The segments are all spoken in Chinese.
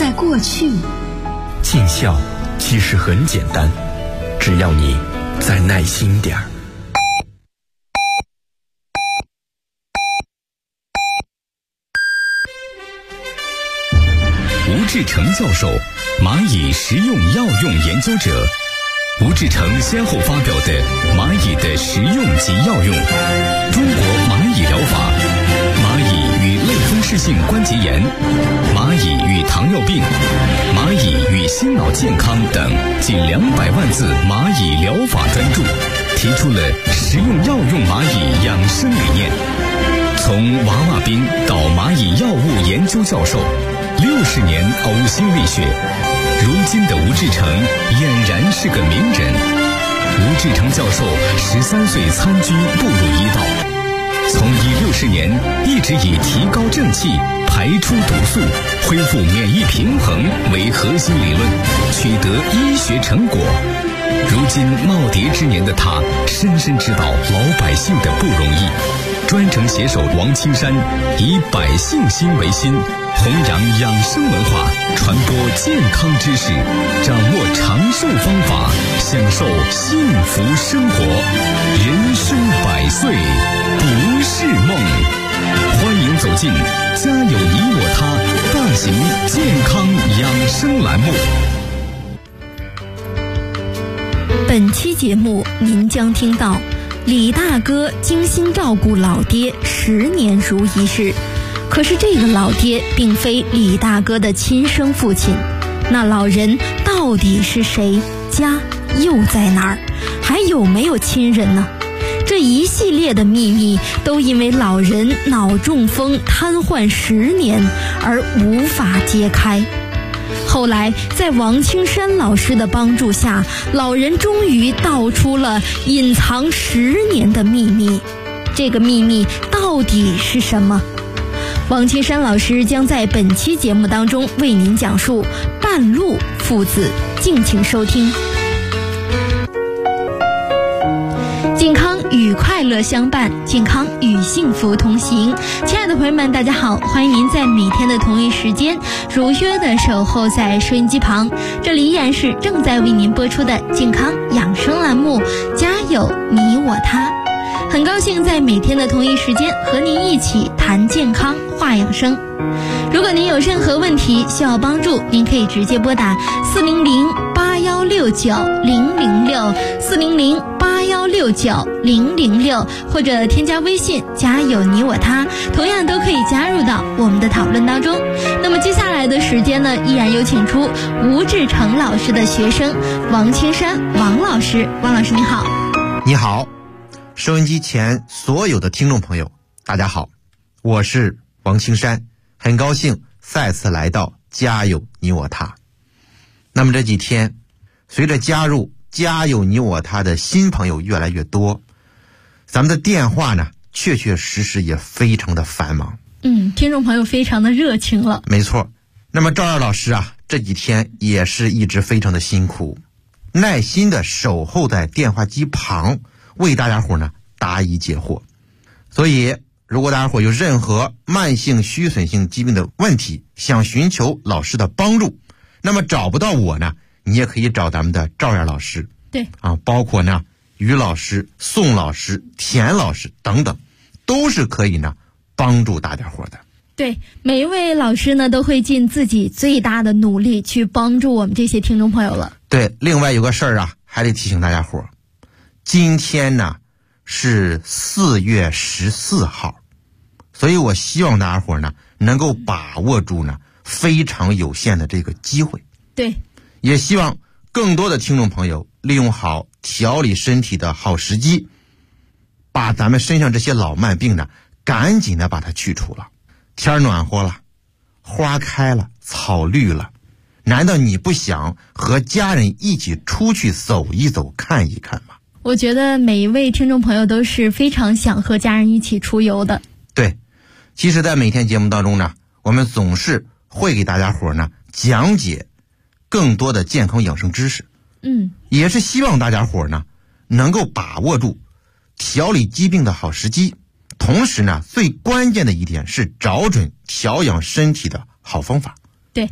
在过去。 尽孝其实很简单，只要你再耐心点儿。 吴志成教授，蚂蚁食用药用研究者。吴志成先后发表的《蚂蚁的食用及药用》、《中国蚂蚁疗法》、《蚂蚁与类风湿性关节炎》、《蚂蚁与糖尿病》、《蚂蚁与心脑健康》等近200万字蚂蚁疗法专著，提出了食用药用蚂蚁养生理念。从娃娃兵到蚂蚁药物研究教授，60年呕心沥血，如今的吴志成俨然是个名人。吴志成教授13岁参军步入医道，从医60年一直以提高正气、排出毒素、恢复免疫平衡为核心理论，取得医学成果。如今耄耋之年的他，深深知道老百姓的不容易。专程携手王青山，以百姓心为心，弘扬养生文化，传播健康知识，掌握长寿方法，享受幸福生活。人生100岁不是梦。欢迎走进家有你我他大型健康养生栏目。 本期节目您将听到李大哥精心照顾老爹10年如一日，可是这个老爹并非李大哥的亲生父亲，那老人到底是谁？家又在哪儿？还有没有亲人呢？这一系列的秘密都因为老人脑中风瘫痪10年而无法揭开。后来在王青山老师的帮助下，老人终于道出了隐藏10年的秘密。这个秘密到底是什么？王青山老师将在本期节目当中为您讲述半路父子，敬请收听。健康与快乐相伴，健康与幸福同行。亲爱的朋友们，大家好，欢迎您在每天的同一时间如约的守候在收音机旁，这里依然是正在为您播出的健康养生栏目家有你我他。很高兴在每天的同一时间和您一起谈健康话养生。如果您有任何问题需要帮助，您可以直接拨打400-8169-006，400-8169-006，或者添加微信家有你我他，同样都可以加入到我们的讨论当中。那么接下来的时间呢，依然有请出吴志成老师的学生王青山王老师。王老师你好。 你好，收音机前所有的听众朋友大家好，我是王青山，很高兴再次来到家有你我他。那么这几天随着加入家有你我他的新朋友越来越多，咱们的电话呢确确实实也非常的繁忙。 听众朋友非常的热情了。 没错。那么赵二老师啊，这几天也是一直非常的辛苦，耐心的守候在电话机旁，为大家伙呢答疑解惑。所以如果大家伙有任何慢性虚损性疾病的问题，想寻求老师的帮助，那么找不到我呢，你也可以找咱们的赵燕老师。 对啊，包括呢于老师、宋老师、田老师等等，都是可以呢帮助大家伙的。 对，每一位老师呢都会尽自己最大的努力去帮助我们这些听众朋友了。 对，另外有个事儿啊，还得提醒大家伙，今天呢是4月14号，所以我希望大家伙呢能够把握住呢非常有限的这个机会。 对， 也希望更多的听众朋友利用好调理身体的好时机，把咱们身上这些老慢病呢赶紧的把它去除了。天暖和了，花开了，草绿了，难道你不想和家人一起出去走一走看一看吗？ 我觉得每一位听众朋友都是非常想和家人一起出游的。 对，其实在每天节目当中呢，我们总是会给大家伙呢讲解更多的健康养生知识，也是希望大家伙呢能够把握住调理疾病的好时机，同时呢最关键的一点是找准调养身体的好方法。 对，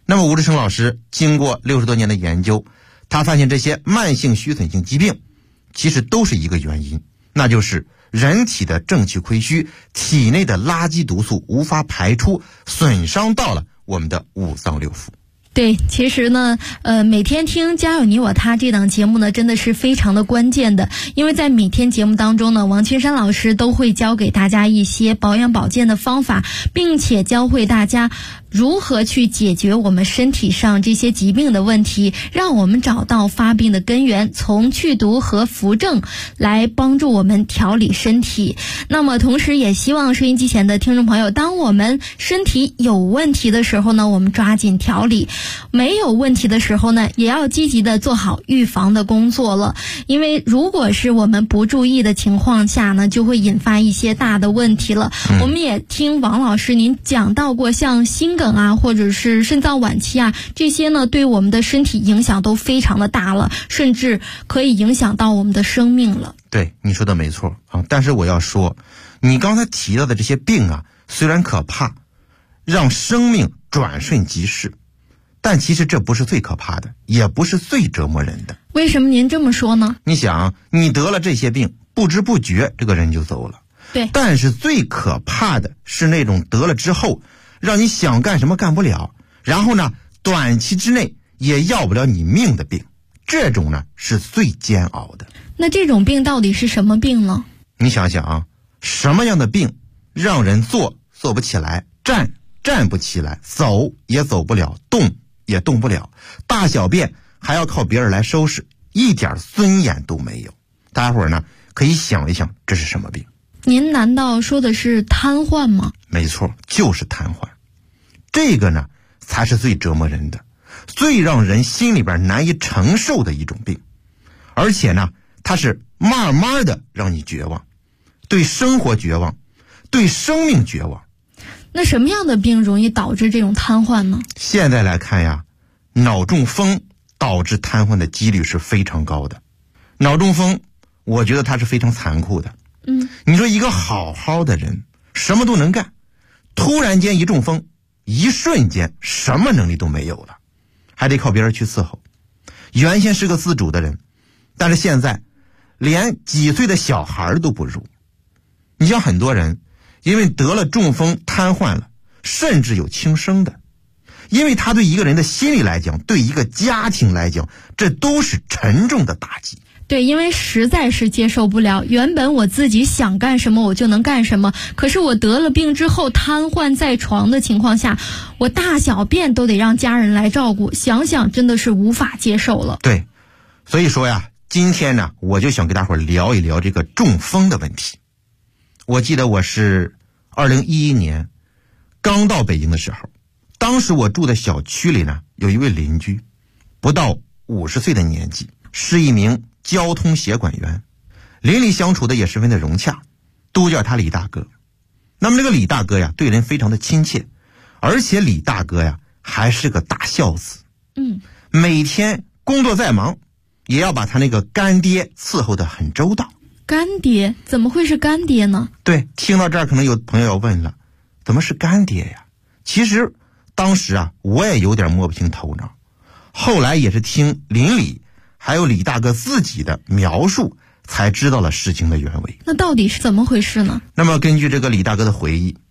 那么吴志成老师经过60多年的研究，他发现这些慢性虚损性疾病其实都是一个原因，那就是人体的正气亏虚，体内的垃圾毒素无法排出，损伤到了我们的五脏六腑。 对，其实呢，每天听家有你我他这档节目呢，真的是非常的关键的，因为在每天节目当中呢，王青山老师都会教给大家一些保养保健的方法，并且教会大家如何去解决我们身体上这些疾病的问题，让我们找到发病的根源，从去毒和扶正来帮助我们调理身体。那么同时也希望收音机前的听众朋友，当我们身体有问题的时候呢，我们抓紧调理，没有问题的时候呢，也要积极的做好预防的工作了。因为如果是我们不注意的情况下呢，就会引发一些大的问题了。我们也听王老师您讲到过，像心梗啊，或者是肾脏晚期啊，这些呢对我们的身体影响都非常的大了，甚至可以影响到我们的生命了。 对，你说的没错啊，但是我要说，你刚才提到的这些病啊，虽然可怕，让生命转瞬即逝，但其实这不是最可怕的，也不是最折磨人的。 为什么您这么说呢？ 你想，你得了这些病，不知不觉这个人就走了。 对， 但是最可怕的是那种得了之后让你想干什么干不了，然后呢短期之内也要不了你命的病，这种呢是最煎熬的。 那这种病到底是什么病呢？ 你想想啊，什么样的病让人坐不起来，站不起来，走也走不了，动也动不了，大小便还要靠别人来收拾，一点尊严都没有。大家伙儿呢可以想一想，这是什么病？ 您难道说的是瘫痪吗？ 没错，就是瘫痪。这个呢才是最折磨人的，最让人心里边难以承受的一种病。而且呢它是慢慢的让你绝望，对生活绝望，对生命绝望。 那什么样的病容易导致这种瘫痪呢？ 现在来看呀，脑中风导致瘫痪的几率是非常高的。脑中风我觉得它是非常残酷的。你说一个好好的人什么都能干，突然间一中风，一瞬间什么能力都没有了，还得靠别人去伺候。原先是个自主的人，但是现在连几岁的小孩都不如。你像很多人因为得了中风瘫痪了，甚至有轻生的，因为他对一个人的心理来讲，对一个家庭来讲，这都是沉重的打击。 对，因为实在是接受不了，原本我自己想干什么我就能干什么，可是我得了病之后瘫痪在床的情况下，我大小便都得让家人来照顾，想想真的是无法接受了。 对，所以说呀，今天呢我就想跟大伙聊一聊这个中风的问题。我记得我是2011年刚到北京的时候，当时我住的小区里呢有一位邻居，不到50岁的年纪，是一名交通协管员，邻里相处的也十分的融洽，都叫他李大哥。那么这个李大哥呀对人非常的亲切，而且李大哥呀还是个大孝子。每天工作再忙也要把他那个干爹伺候得很周到。 干爹？怎么会是干爹呢？ 对，听到这儿可能有朋友要问了，怎么是干爹呀？其实当时啊我也有点摸不清头脑，后来也是听邻里还有李大哥自己的描述才知道了事情的原委。 那到底是怎么回事呢？ 那么根据这个李大哥的回忆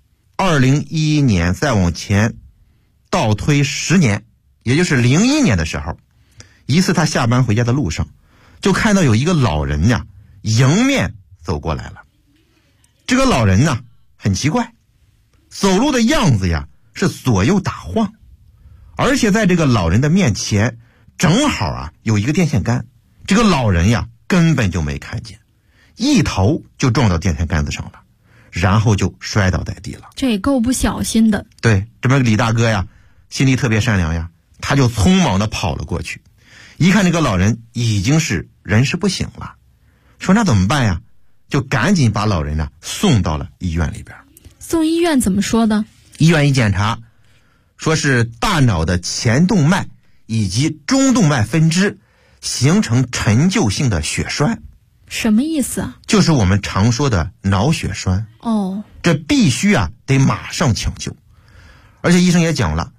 ，2011年再往前倒推10年，也就是01年的时候，一次他下班回家的路上，就看到有一个老人呀迎面走过来了。这个老人呢很奇怪，走路的样子呀是左右打晃，而且在这个老人的面前正好啊有一个电线杆，这个老人呀根本就没看见，一头就撞到电线杆子上了，然后就摔倒在地了。 这也够不小心的。 对，这么李大哥呀心里特别善良呀，他就匆忙的跑了过去，一看这个老人已经是人事不省了，说那怎么办呀，就赶紧把老人呢送到了医院里边。 送医院怎么说的？ 医院一检查，说是大脑的前动脉以及中动脉分支形成陈旧性的血栓。 什么意思啊？ 就是我们常说的脑血栓。 哦， 这必须啊得马上抢救。而且医生也讲了，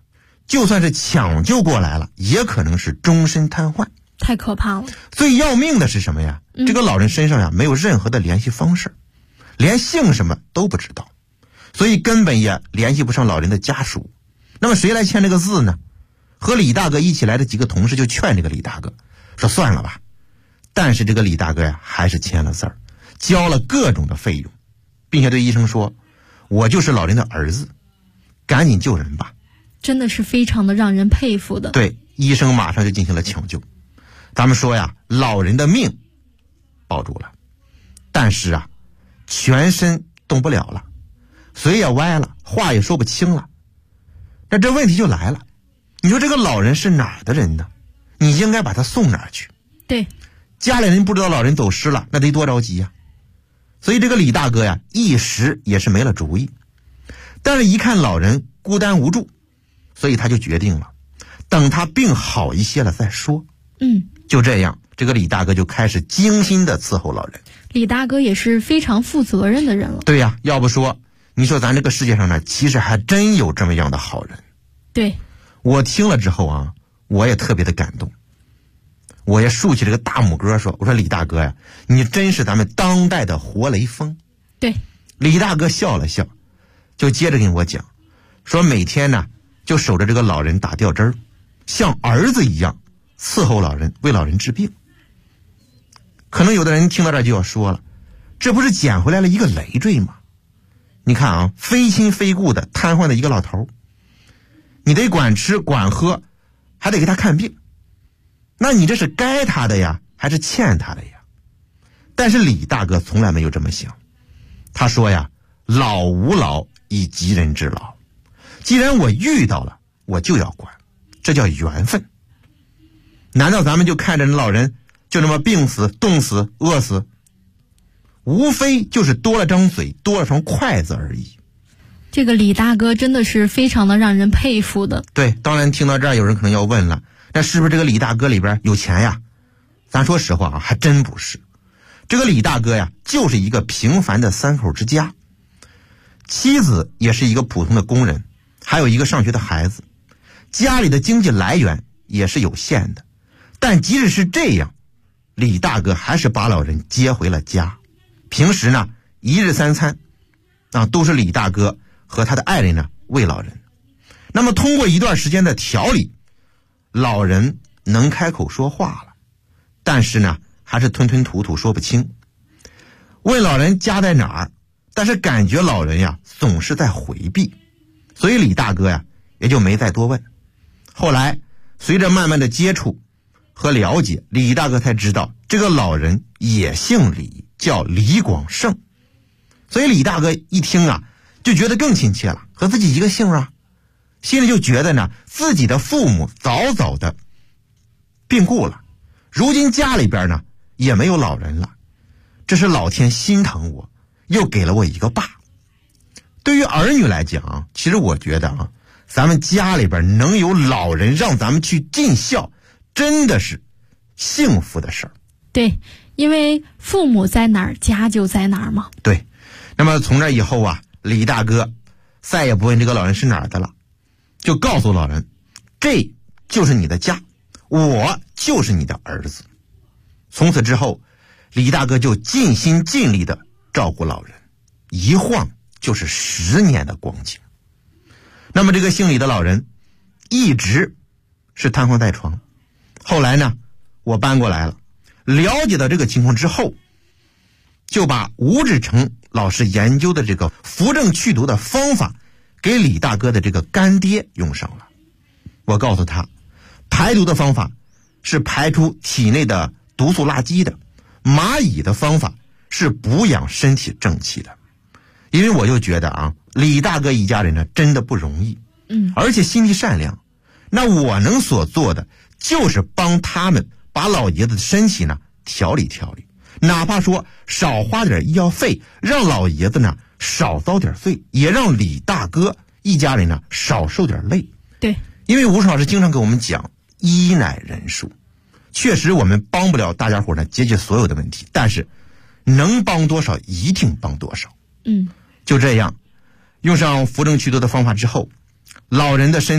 就算是抢救过来了，也可能是终身瘫痪。 太可怕了。 最要命的是什么呀？这个老人身上呀没有任何的联系方式，连姓什么都不知道，所以根本也联系不上老人的家属。那么谁来签这个字呢？和李大哥一起来的几个同事就劝这个李大哥说算了吧，但是这个李大哥呀还是签了字儿，交了各种的费用，并且对医生说，我就是老人的儿子，赶紧救人吧。 真的是非常的让人佩服的。 对，医生马上就进行了抢救。咱们说呀，老人的命保住了，但是啊全身动不了了，嘴也歪了，话也说不清了。那这问题就来了，你说这个老人是哪儿的人呢？你应该把他送哪儿去？ 对， 家里人不知道老人走失了，那得多着急呀。所以这个李大哥呀一时也是没了主意，但是一看老人孤单无助，所以他就决定了等他病好一些了再说。就这样，这个李大哥就开始精心的伺候老人。 李大哥也是非常负责任的人了。 对呀，要不说你说咱这个世界上呢，其实还真有这么样的好人。 对， 我听了之后啊，我也特别的感动，我也竖起这个大拇哥说，我说李大哥呀，你真是咱们当代的活雷锋。 对， 李大哥笑了笑，就接着跟我讲，说每天呢就守着这个老人打吊针，像儿子一样伺候老人，为老人治病。可能有的人听到这儿就要说了，这不是捡回来了一个累赘吗？你看啊，非亲非故的瘫痪的一个老头，你得管吃管喝，还得给他看病，那你这是该他的呀，还是欠他的呀？但是李大哥从来没有这么想，他说呀，老吾老以及人之老，既然我遇到了，我就要管，这叫缘分。难道咱们就看着老人就这么病死、冻死、饿死？无非就是多了张嘴，多了双筷子而已。 这个李大哥真的是非常的让人佩服的。 对，当然听到这儿，有人可能要问了，那是不是这个李大哥里边有钱呀？咱说实话啊，还真不是。这个李大哥呀，就是一个平凡的三口之家，妻子也是一个普通的工人，还有一个上学的孩子，家里的经济来源也是有限的。但即使是这样，李大哥还是把老人接回了家。平时呢，一日三餐都是李大哥和他的爱人呢喂老人。那么通过一段时间的调理，老人能开口说话了，但是呢还是吞吞吐吐说不清。问老人家在哪儿，但是感觉老人呀总是在回避，所以李大哥呀也就没再多问。后来随着慢慢的接触和了解，李大哥才知道这个老人也姓李，叫李广胜。所以李大哥一听啊，就觉得更亲切了，和自己一个姓啊，心里就觉得呢，自己的父母早早的病故了，如今家里边呢也没有老人了，这是老天心疼我，又给了我一个爸。对于儿女来讲，其实我觉得啊，咱们家里边能有老人让咱们去尽孝，真的是幸福的事儿。 对，因为父母在哪儿，家就在哪儿嘛。 对，那么从这以后啊，李大哥再也不问这个老人是哪儿的了，就告诉老人，这就是你的家，我就是你的儿子。从此之后，李大哥就尽心尽力的照顾老人，一晃就是10年的光景。那么这个姓李的老人一直是瘫痪在床，后来呢，我搬过来了，了解到这个情况之后，就把吴志成老师研究的这个扶正祛毒的方法给李大哥的这个干爹用上了。我告诉他，排毒的方法是排出体内的毒素垃圾的，蚂蚁的方法是补养身体正气的。因为我就觉得啊，李大哥一家人呢真的不容易，而且心地善良，那我能所做的就是帮他们把老爷子的身体呢调理调理，哪怕说少花点医药费，让老爷子呢少遭点罪，也让李大哥一家人呢少受点累。 对， 因为吴老师经常给我们讲医乃人术，确实我们帮不了大家伙呢解决所有的问题，但是能帮多少一定帮多少。就这样，用上扶正祛毒的方法之后，老人的身体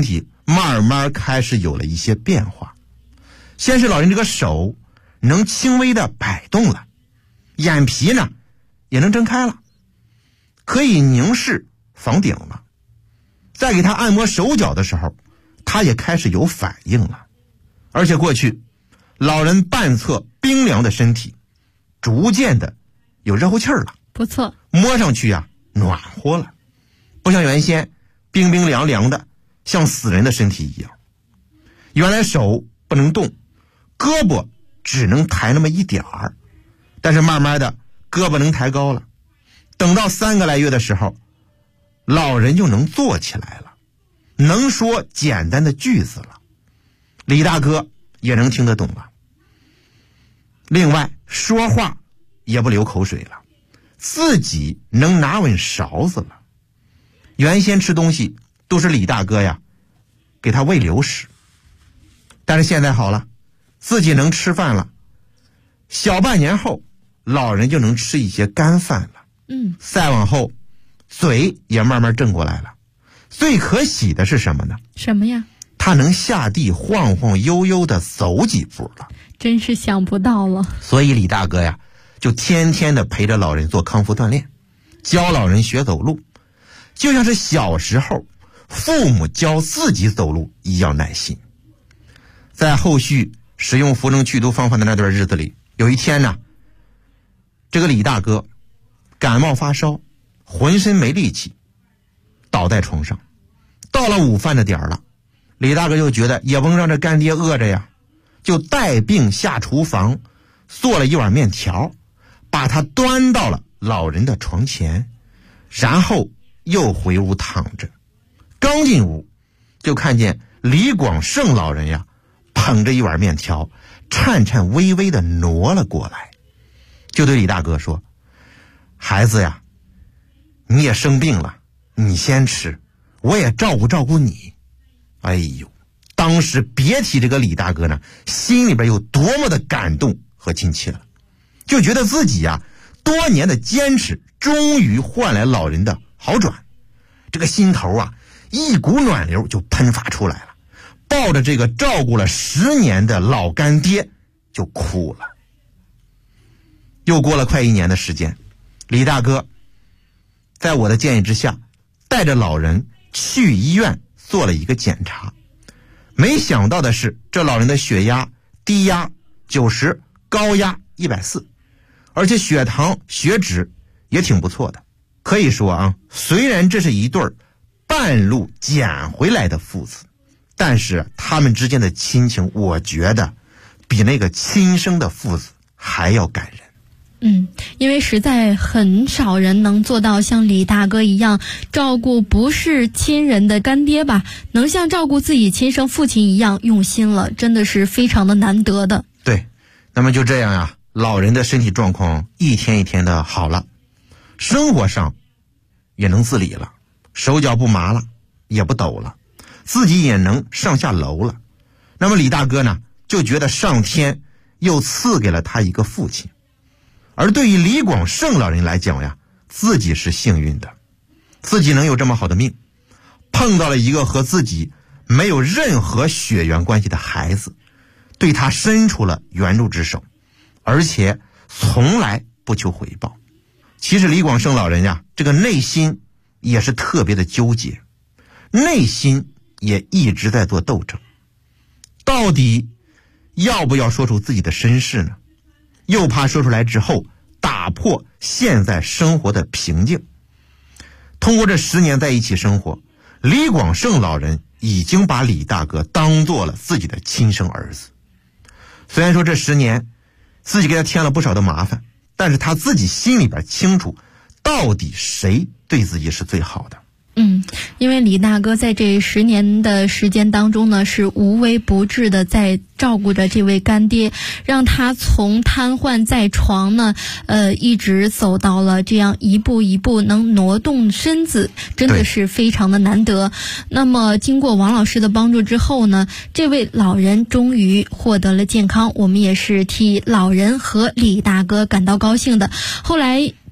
慢慢开始有了一些变化。先是老人这个手能轻微的摆动了，眼皮呢也能睁开了，可以凝视房顶了。再给他按摩手脚的时候，他也开始有反应了。而且过去老人半侧冰凉的身体逐渐的有热乎气儿了， 不错， 摸上去啊暖和了，不像原先冰冰凉凉的像死人的身体一样。原来手不能动，胳膊只能抬那么一点儿，但是慢慢的胳膊能抬高了。等到3个来月的时候，老人就能坐起来了，能说简单的句子了，李大哥也能听得懂了。另外说话也不流口水了，自己能拿稳勺子了。原先吃东西都是李大哥呀给他喂流食，但是现在好了，自己能吃饭了。小半年后，老人就能吃一些干饭了。再往后，嘴也慢慢正过来了。最可喜的是什么呢？ 什么呀？ 他能下地晃晃悠悠的走几步了， 真是想不到了。 所以李大哥呀，就天天的陪着老人做康复锻炼，教老人学走路，就像是小时候父母教自己走路一样耐心。在后续使用扶正祛毒方法的那段日子里，有一天呢，这个李大哥感冒发烧，浑身没力气，倒在床上。到了午饭的点儿了，李大哥就觉得也甭让这干爹饿着呀，就带病下厨房做了一碗面条，把它端到了老人的床前，然后又回屋躺着。刚进屋就看见李广胜老人呀捧着一碗面条，颤颤巍巍地挪了过来，就对李大哥说：孩子呀，你也生病了，你先吃，我也照顾照顾你。哎呦，当时别提这个李大哥呢心里边有多么的感动和亲切了，就觉得自己呀多年的坚持终于换来老人的好转，这个心头啊一股暖流就喷发出来了，抱着这个照顾了10年的老干爹就哭了。又过了快1年的时间，李大哥在我的建议之下带着老人去医院做了一个检查。没想到的是，这老人的血压低压90，高压140，而且血糖血脂也挺不错的。可以说啊，虽然这是一对半路捡回来的父子，但是他们之间的亲情，我觉得比那个亲生的父子还要感人。 因为实在很少人能做到像李大哥一样照顾不是亲人的干爹吧，能像照顾自己亲生父亲一样用心了，真的是非常的难得的。 对，那么就这样呀，老人的身体状况一天一天的好了，生活上也能自理了，手脚不麻了，也不抖了，自己也能上下楼了。那么李大哥呢，就觉得上天又赐给了他一个父亲。而对于李广胜老人来讲呀，自己是幸运的，自己能有这么好的命，碰到了一个和自己没有任何血缘关系的孩子，对他伸出了援助之手，而且从来不求回报。其实李广胜老人呀，这个内心也是特别的纠结，内心也一直在做斗争，到底要不要说出自己的身世呢？又怕说出来之后打破现在生活的平静。通过这10年在一起生活，李广胜老人已经把李大哥当做了自己的亲生儿子。虽然说这10年自己给他添了不少的麻烦，但是他自己心里边清楚，到底谁对自己是最好的。 因为李大哥在这10年的时间当中呢，是无微不至的在照顾着这位干爹，让他从瘫痪在床呢，一直走到了这样一步一步能挪动身子，真的是非常的难得。那么经过王老师的帮助之后呢，这位老人终于获得了健康，我们也是替老人和李大哥感到高兴的。后来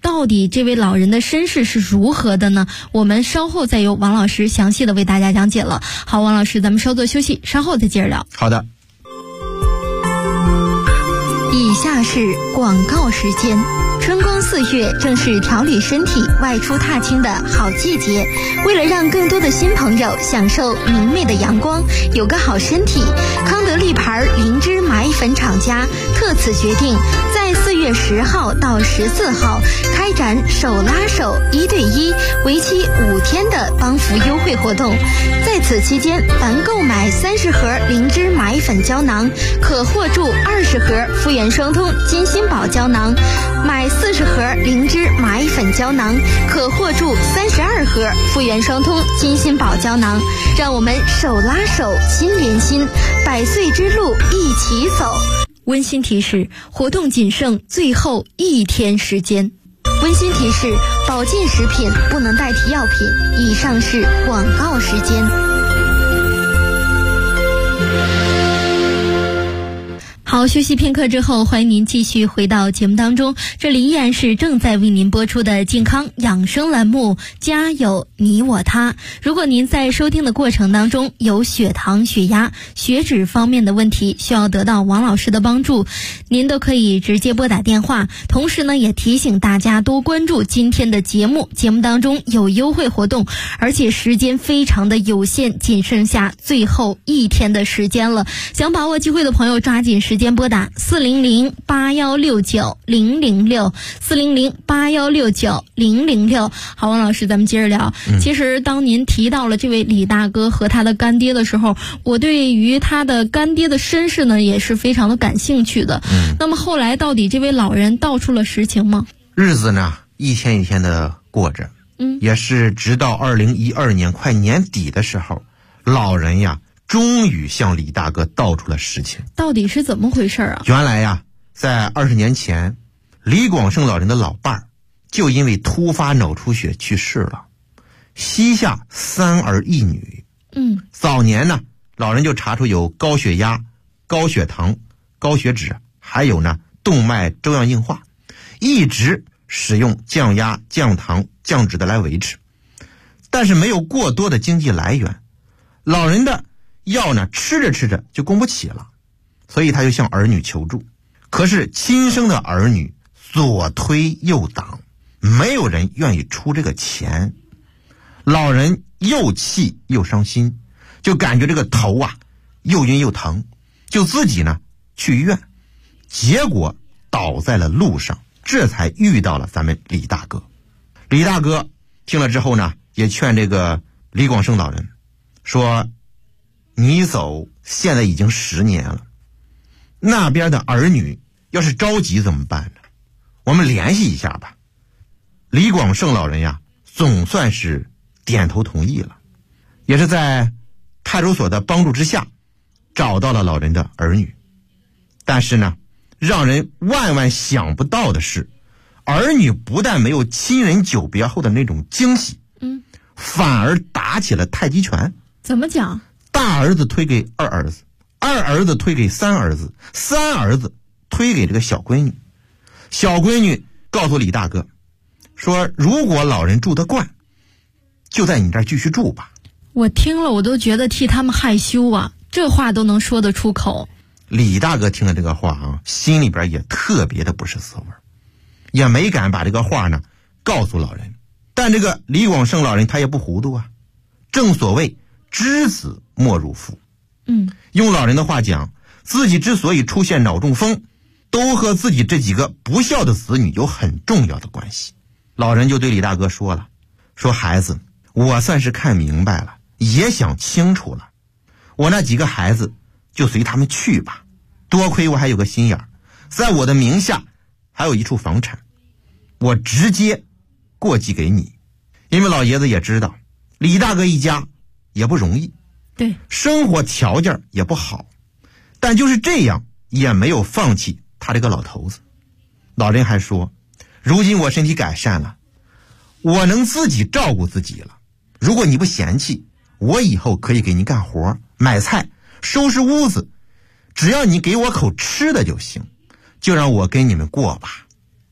到底这位老人的身世是如何的呢？我们稍后再由王老师详细的为大家讲解了。好，王老师，咱们稍作休息，稍后再接着聊。 好的。 以下是广告时间。春光4月正是调理身体、外出踏青的好季节。为了让更多的新朋友享受明媚的阳光，有个好身体，康德利牌灵芝麻衣粉厂家特此决定，在4月10号到14号开展手拉手1对1，为期5天的帮扶优惠活动。在此期间，凡购买30盒灵芝麻衣粉胶囊，可获助20盒复原双通金心宝胶囊；买40盒灵芝麻衣粉胶囊，可获助32盒复原双通金心宝胶囊。让我们手拉手，心连心，100岁之路一起走。温馨提示：活动仅剩最后1天时间。温馨提示：保健食品不能代替药品。以上是广告时间。好，休息片刻之后，欢迎您继续回到节目当中。这里依然是正在为您播出的健康养生栏目，家有你我他。如果您在收听的过程当中有血糖、血压、血脂方面的问题，需要得到王老师的帮助，您都可以直接拨打电话。同时呢，也提醒大家多关注今天的节目当中有优惠活动，而且时间非常的有限，仅剩下最后1天的时间了。想把握机会的朋友，抓紧时间拨打400-8169-006，400-8169-006。好，王老师，咱们接着聊。其实当您提到了这位李大哥和他的干爹的时候，我对于他的干爹的身世呢也是非常的感兴趣的。那么后来到底这位老人道出了实情吗？ 日子呢一天一天的过着，也是直到2012年快年底的时候，老人呀终于向李大哥道出了实情。到底是怎么回事啊？原来呀，在20年前，李广胜老人的老伴儿就因为突发脑出血去世了，膝下3儿1女。早年呢，老人就查出有高血压、高血糖、高血脂，还有呢动脉粥样硬化，一直使用降压、降糖、降脂的来维持，但是没有过多的经济来源，老人的药呢吃着吃着就供不起了，所以他就向儿女求助。可是亲生的儿女左推右挡，没有人愿意出这个钱。老人又气又伤心，就感觉这个头啊又晕又疼，就自己呢去医院，结果倒在了路上，这才遇到了咱们李大哥。李大哥听了之后呢，也劝这个李广胜老人说，你走现在已经10年了，那边的儿女要是着急怎么办呢？我们联系一下吧。李广胜老人呀总算是点头同意了，也是在派出所的帮助之下找到了老人的儿女。但是呢，让人万万想不到的是，儿女不但没有亲人久别后的那种惊喜，反而打起了太极拳。怎么讲？大儿子推给二儿子，二儿子推给三儿子，三儿子推给这个小闺女。小闺女告诉李大哥说，如果老人住得惯，就在你这儿继续住吧。我听了我都觉得替他们害羞啊，这话都能说得出口。李大哥听了这个话啊，心里边也特别的不是滋味，也没敢把这个话呢告诉老人。但这个李广胜老人他也不糊涂啊，正所谓知子莫如父。用老人的话讲，自己之所以出现脑中风，都和自己这几个不孝的子女有很重要的关系。老人就对李大哥说了，说孩子，我算是看明白了，也想清楚了，我那几个孩子就随他们去吧，多亏我还有个心眼儿，在我的名下还有一处房产，我直接过继给你。因为老爷子也知道李大哥一家也不容易，对，生活条件也不好，但就是这样也没有放弃他这个老头子。老人还说，如今我身体改善了，我能自己照顾自己了，如果你不嫌弃，我以后可以给您干活，买菜，收拾屋子，只要你给我口吃的就行，就让我跟你们过吧。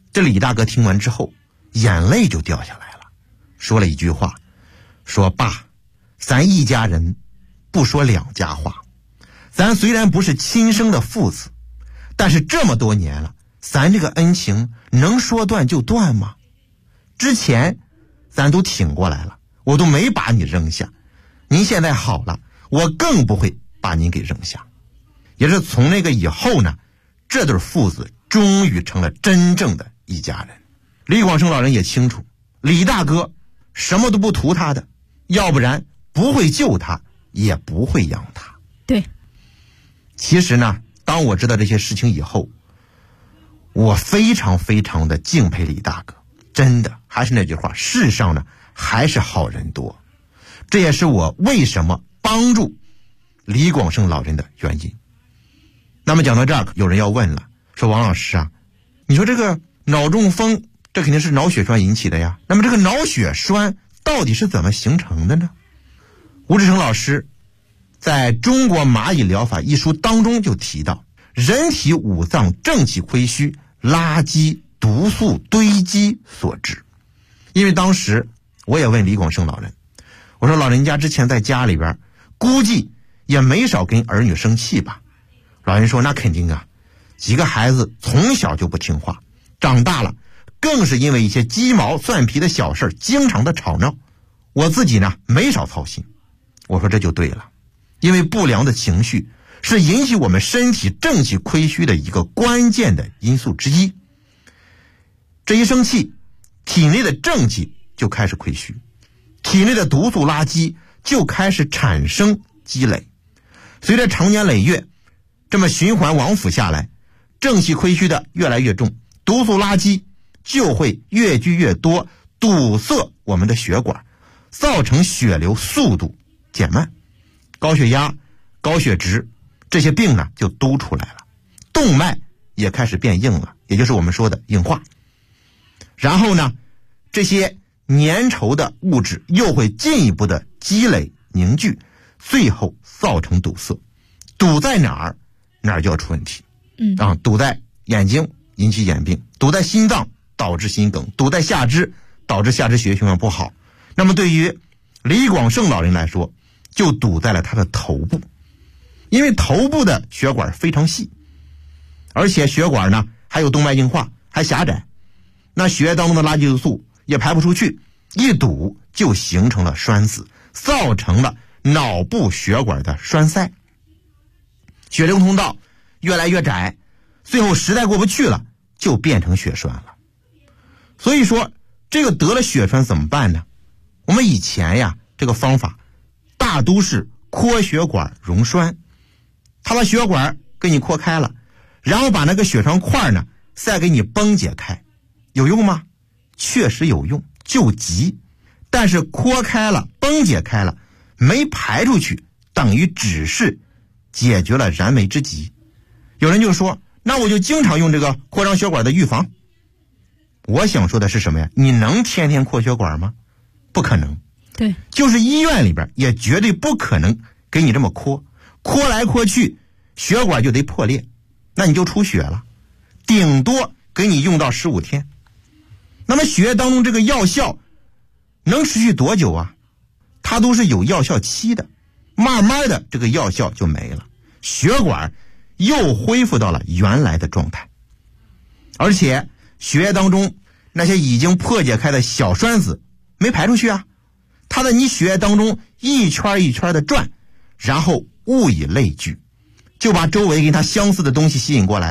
这李大哥听完之后眼泪就掉下来了，说了一句话，说爸，咱一家人不说两家话，咱虽然不是亲生的父子，但是这么多年了，咱这个恩情能说断就断吗？之前咱都挺过来了，我都没把你扔下，您现在好了，我更不会把您给扔下。也是从那个以后呢，这对父子终于成了真正的一家人。李广生老人也清楚，李大哥什么都不图他的，要不然不会救他，也不会养他。 对。 其实呢，当我知道这些事情以后，我非常非常的敬佩李大哥。真的，还是那句话，世上呢还是好人多。这也是我为什么帮助李广生老人的原因。那么讲到这儿，有人要问了，说王老师啊，你说这个脑中风，这肯定是脑血栓引起的呀，那么这个脑血栓到底是怎么形成的呢？吴志成老师在中国蚂蚁疗法一书当中就提到，人体五脏正气亏虚，垃圾毒素堆积所致。因为当时我也问李广生老人，我说老人家之前在家里边估计也没少跟儿女生气吧？老人说那肯定啊，几个孩子从小就不听话，长大了更是因为一些鸡毛蒜皮的小事经常的吵闹，我自己呢没少操心。我说这就对了，因为不良的情绪是引起我们身体正气亏虚的一个关键的因素之一。这一生气，体内的正气就开始亏虚，体内的毒素垃圾就开始产生积累，随着长年累月这么循环往复下来，正气亏虚的越来越重，毒素垃圾就会越聚越多，堵塞我们的血管，造成血流速度减慢，高血压、高血脂这些病呢就都出来了，动脉也开始变硬了，也就是我们说的硬化。然后呢，这些粘稠的物质又会进一步的积累凝聚，最后造成堵塞。堵在哪儿，哪儿就要出问题。堵在眼睛引起眼病，堵在心脏导致心梗，堵在下肢导致下肢血液循环不好。那么对于李广生老人来说，就堵在了他的头部，因为头部的血管非常细，而且血管呢还有动脉硬化，还狭窄，那血液当中的垃圾素也排不出去，一堵就形成了栓死，造成了脑部血管的栓塞，血流通道越来越窄，最后实在过不去了，就变成血栓了。所以说这个得了血栓怎么办呢？我们以前呀这个方法大都是扩血管溶栓，他把血管给你扩开了，然后把那个血栓块呢再给你崩解开，有用吗？确实有用，救急。但是扩开了，崩解开了，没排出去，等于只是解决了燃眉之急。有人就说，那我就经常用这个扩张血管的预防。我想说的是什么呀？你能天天扩血管吗？不可能。 对， 就是医院里边也绝对不可能给你这么扩来扩去，血管就得破裂，那你就出血了，顶多给你用到15天。那么血液当中这个药效能持续多久啊？它都是有药效期的，慢慢的这个药效就没了，血管又恢复到了原来的状态。而且血液当中那些已经破解开的小栓子没排出去啊，它在你血液当中一圈一圈的转，然后物以类聚，就把周围跟它相似的东西吸引过来。